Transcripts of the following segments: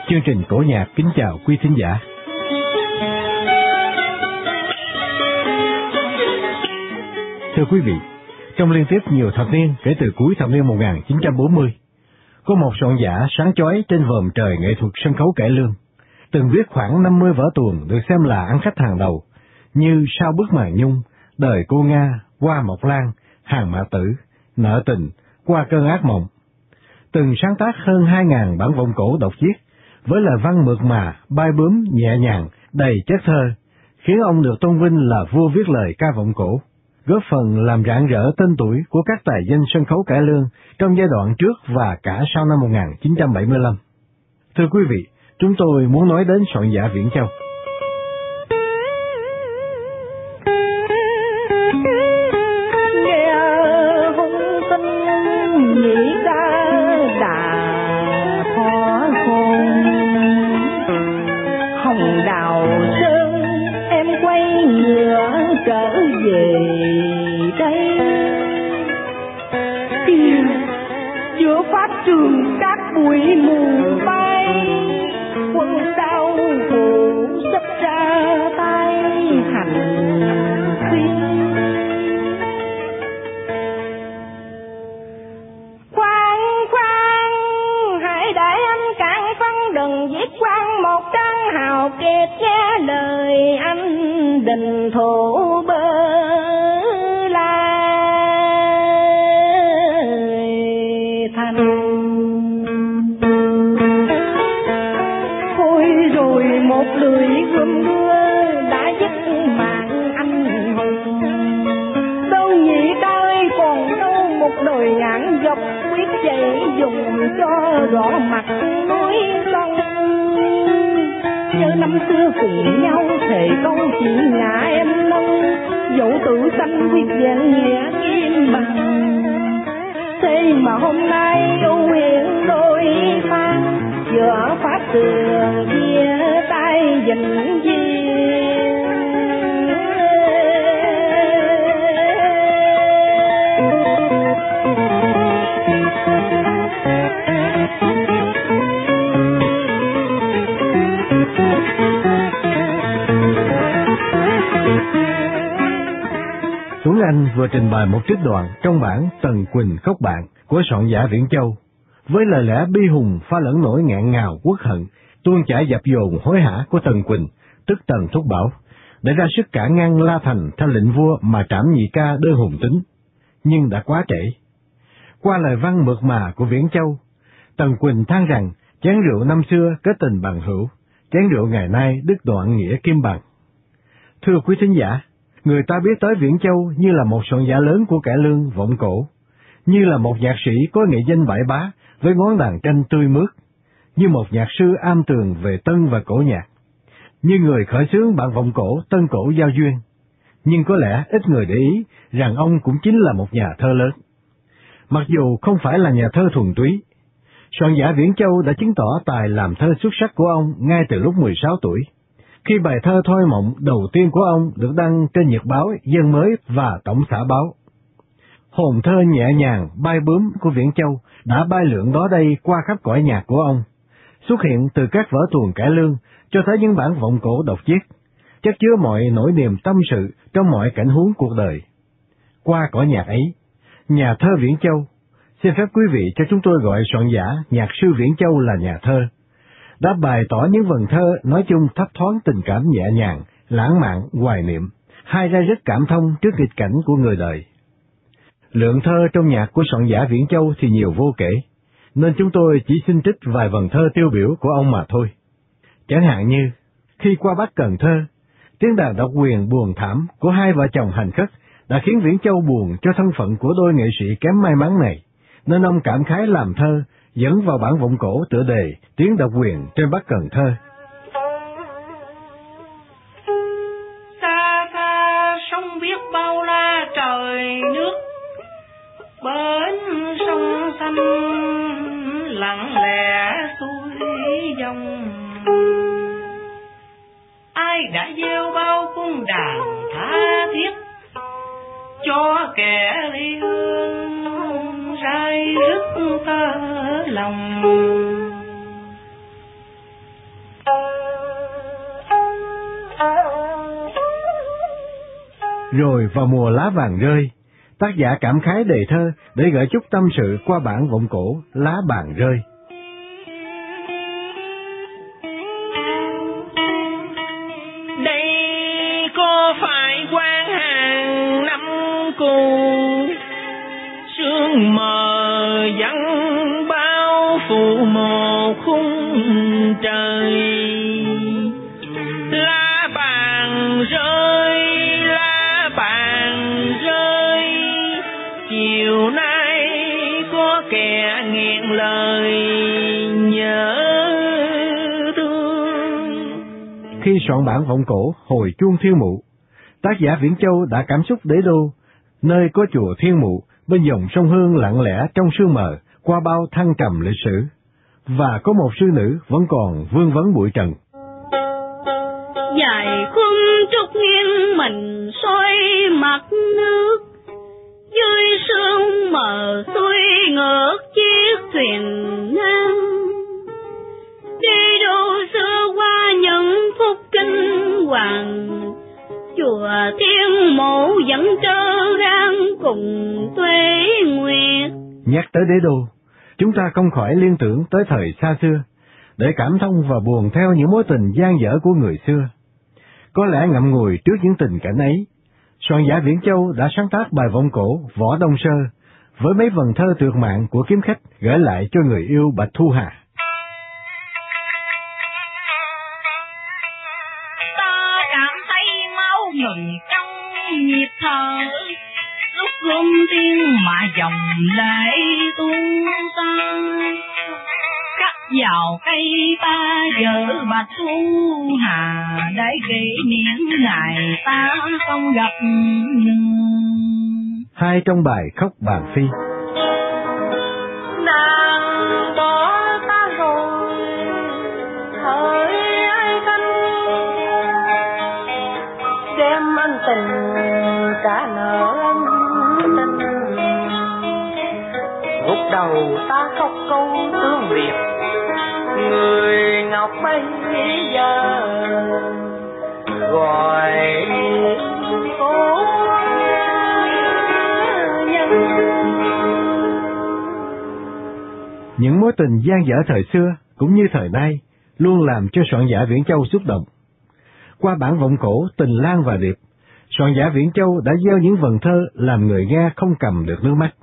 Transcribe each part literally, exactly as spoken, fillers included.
Chương trình cổ nhạc kính chào quý thính giả. Thưa quý vị, trong liên tiếp nhiều thập niên kể từ cuối thập niên một nghìn chín trăm bốn mươi, có một soạn giả sáng chói trên vòm trời nghệ thuật sân khấu cải lương, từng viết khoảng năm mươi vở tuồng được xem là ăn khách hàng đầu, như Sau bức màn nhung, Đời cô Nga, Hoa Mộc Lan, Hàng Mã Tử, Nợ tình, Qua cơn ác mộng. Từng sáng tác hơn hai ngàn bản vọng cổ độc viết, với lời văn mượt mà, bay bướm, nhẹ nhàng, đầy chất thơ, khiến ông được tôn vinh là vua viết lời ca vọng cổ, góp phần làm rạng rỡ tên tuổi của các tài danh sân khấu cải lương trong giai đoạn trước và cả sau năm một nghìn chín trăm bảy mươi lăm. Thưa quý vị, chúng tôi muốn nói đến soạn giả Viễn Châu. Trường các bụi mù bay, quân sao phủ sắp ra tay hành khuyên. Khoan khoan, hãy để anh cạn phân đừng viết quang một trang hào kiệt nghe lời anh đình thủ bơ. Dùng cho rõ mặt núi sông, như năm xưa cùng nhau thề công chỉ nhà em nông, dẫu tự sanh quyết vẹn nghĩa kim bằng. Thế mà hôm nay ưu huyền đôi pha, giữa pháp tường chia tay dình duyên. Tuấn Anh vừa trình bày một trích đoạn trong bản Tần Quỳnh Khóc Bạn của soạn giả Viễn Châu, với lời lẽ bi hùng pha lẫn nỗi nghẹn ngào uất hận, tuôn chảy dập dồn hối hả của Tần Quỳnh, tức Tần Thúc Bảo, để ra sức cản ngăn La Thành theo lệnh vua mà trảm nhị ca đơn hùng tính, nhưng đã quá trễ. Qua lời văn mượt mà của Viễn Châu, Tần Quỳnh than rằng chén rượu năm xưa kết tình bằng hữu, chén rượu ngày nay đứt đoạn nghĩa kim bằng. Thưa quý thính giả, người ta biết tới Viễn Châu như là một soạn giả lớn của cải lương vọng cổ, như là một nhạc sĩ có nghệ danh bãi bá với ngón đàn tranh tươi mướt, như một nhạc sư am tường về tân và cổ nhạc, như người khởi xướng bản vọng cổ tân cổ giao duyên. Nhưng có lẽ ít người để ý rằng ông cũng chính là một nhà thơ lớn. Mặc dù không phải là nhà thơ thuần túy, soạn giả Viễn Châu đã chứng tỏ tài làm thơ xuất sắc của ông ngay từ lúc mười sáu tuổi, khi bài thơ Thôi Mộng đầu tiên của ông được đăng trên nhật báo Dân Mới và Tổng xã báo. Hồn thơ nhẹ nhàng bay bướm của Viễn Châu đã bay lượn đó đây qua khắp cõi nhạc của ông, xuất hiện từ các vở tuồng cải lương cho tới những bản vọng cổ độc viết, chất chứa mọi nỗi niềm tâm sự trong mọi cảnh huống cuộc đời. Qua cõi nhạc ấy, nhà thơ Viễn Châu, xin phép quý vị cho chúng tôi gọi soạn giả nhạc sư Viễn Châu là nhà thơ, đã bày tỏ những vần thơ nói chung thấp thoáng tình cảm nhẹ nhàng, lãng mạn, hoài niệm, hai ra rất cảm thông trước nghịch cảnh của người đời. Lượng thơ trong nhạc của soạn giả Viễn Châu thì nhiều vô kể, nên chúng tôi chỉ xin trích vài vần thơ tiêu biểu của ông mà thôi. Chẳng hạn như, khi qua Bắc Cần Thơ, tiếng đàn độc quyền buồn thảm của hai vợ chồng hành khất đã khiến Viễn Châu buồn cho thân phận của đôi nghệ sĩ kém may mắn này, nên ông cảm khái làm thơ, dẫn vào bản vọng cổ tựa đề Tiếng độc quyền trên Bắc Cần Thơ. Xa xa sông biết bao la trời nước, bên sông xanh lặng lẽ xuôi dòng. Ai đã gieo bao cung đàn tha thiết cho kẻ ly hương rai rứt tơ lòng. Rồi vào mùa lá vàng rơi, tác giả cảm khái đề thơ để gửi chút tâm sự qua bản vọng cổ Lá vàng rơi. Đây có phải quan hàng năm cũ, sương mờ vắng bao phủ một khung trời. Lá vàng rơi, lá vàng rơi, chiều nay có kẻ nghẹn lời nhớ thương. Khi soạn bản vọng cổ Hồi Chuông Thiên Mụ, tác giả Viễn Châu đã cảm xúc đế đô, nơi có chùa Thiên Mụ bên dòng sông Hương lặng lẽ trong sương mờ qua bao thăng trầm lịch sử, và có một sư nữ vẫn còn vương vấn bụi trần. Dài khung trúc nghiêng mình xoay mặt nước, dưới sương mờ xuôi ngược chiếc thuyền ngang. Đi đâu xưa qua những phút kinh hoàng, chùa Thiên Mụ vẫn trơ đang cùng Tuế Nguyệt. Nhắc tới đế đô, chúng ta không khỏi liên tưởng tới thời xa xưa, để cảm thông và buồn theo những mối tình dang dở của người xưa. Có lẽ ngậm ngùi trước những tình cảnh ấy, soạn giả Viễn Châu đã sáng tác bài vọng cổ Võ Đông Sơ với mấy vần thơ tuyệt mạn của kiếm khách gửi lại cho người yêu Bạch Thu Hà. Ta cảm thấy máu ngừng trong nhịp thở, lúc gom tiếng mà dòng lệ tuôn xa. Cắt vào cây ta vợ Bạch Thu Hà, để kỷ niệm ngày ta không gặp. Hai trong bài Khóc Bàn Phi. Nàng bỏ ta rồi, hỡi ai thân, đem ân tình trả nợ ân tình. Gục đầu ta khóc câu tương biệt, người ngọc bây giờ gọi cố nhân. Những mối tình dang dở thời xưa cũng như thời nay luôn làm cho soạn giả Viễn Châu xúc động. Qua bản vọng cổ Tình Lang và Điệp, soạn giả Viễn Châu đã gieo những vần thơ làm người nghe không cầm được nước mắt.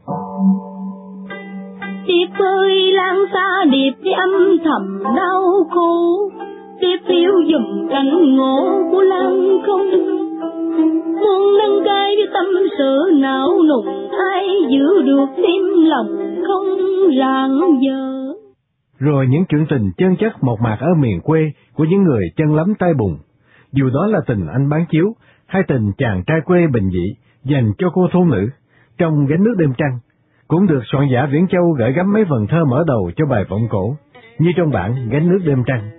Điệp ơi lang xa điệp đi âm thầm đau khổ, điệp phiêu dùm cánh ngộ của lang không. Muôn nâng cay với tâm sự não nùng, ai giữ được tim lòng không rạng dở. Rồi những chuyện tình chân chất mộc mạc ở miền quê của những người chân lắm tay bùn, dù đó là tình anh bán chiếu hay tình chàng trai quê bình dị dành cho cô thôn nữ trong Gánh Nước Đêm Trăng, cũng được soạn giả Viễn Châu gửi gắm mấy vần thơ mở đầu cho bài vọng cổ, như trong bản Gánh Nước Đêm Trăng.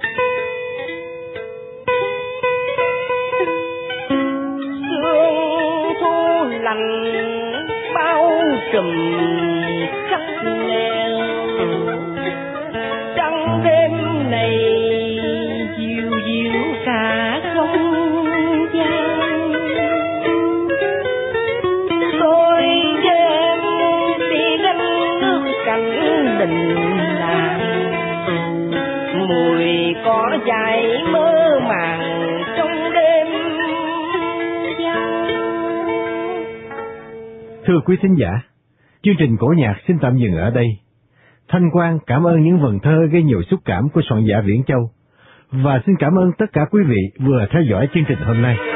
Sương thu lạnh bao trùm khắp nẻo, trăng đêm này dịu dịu cả không gian. Tôi đêm đi gánh nước cạnh đình làng, mùi cỏ dại mơ màng trong đêm vắng. Thưa quý thính giả, chương trình cổ nhạc xin tạm dừng ở đây. Thanh Quang cảm ơn những vần thơ gây nhiều xúc cảm của soạn giả Viễn Châu, và xin cảm ơn tất cả quý vị vừa theo dõi chương trình hôm nay.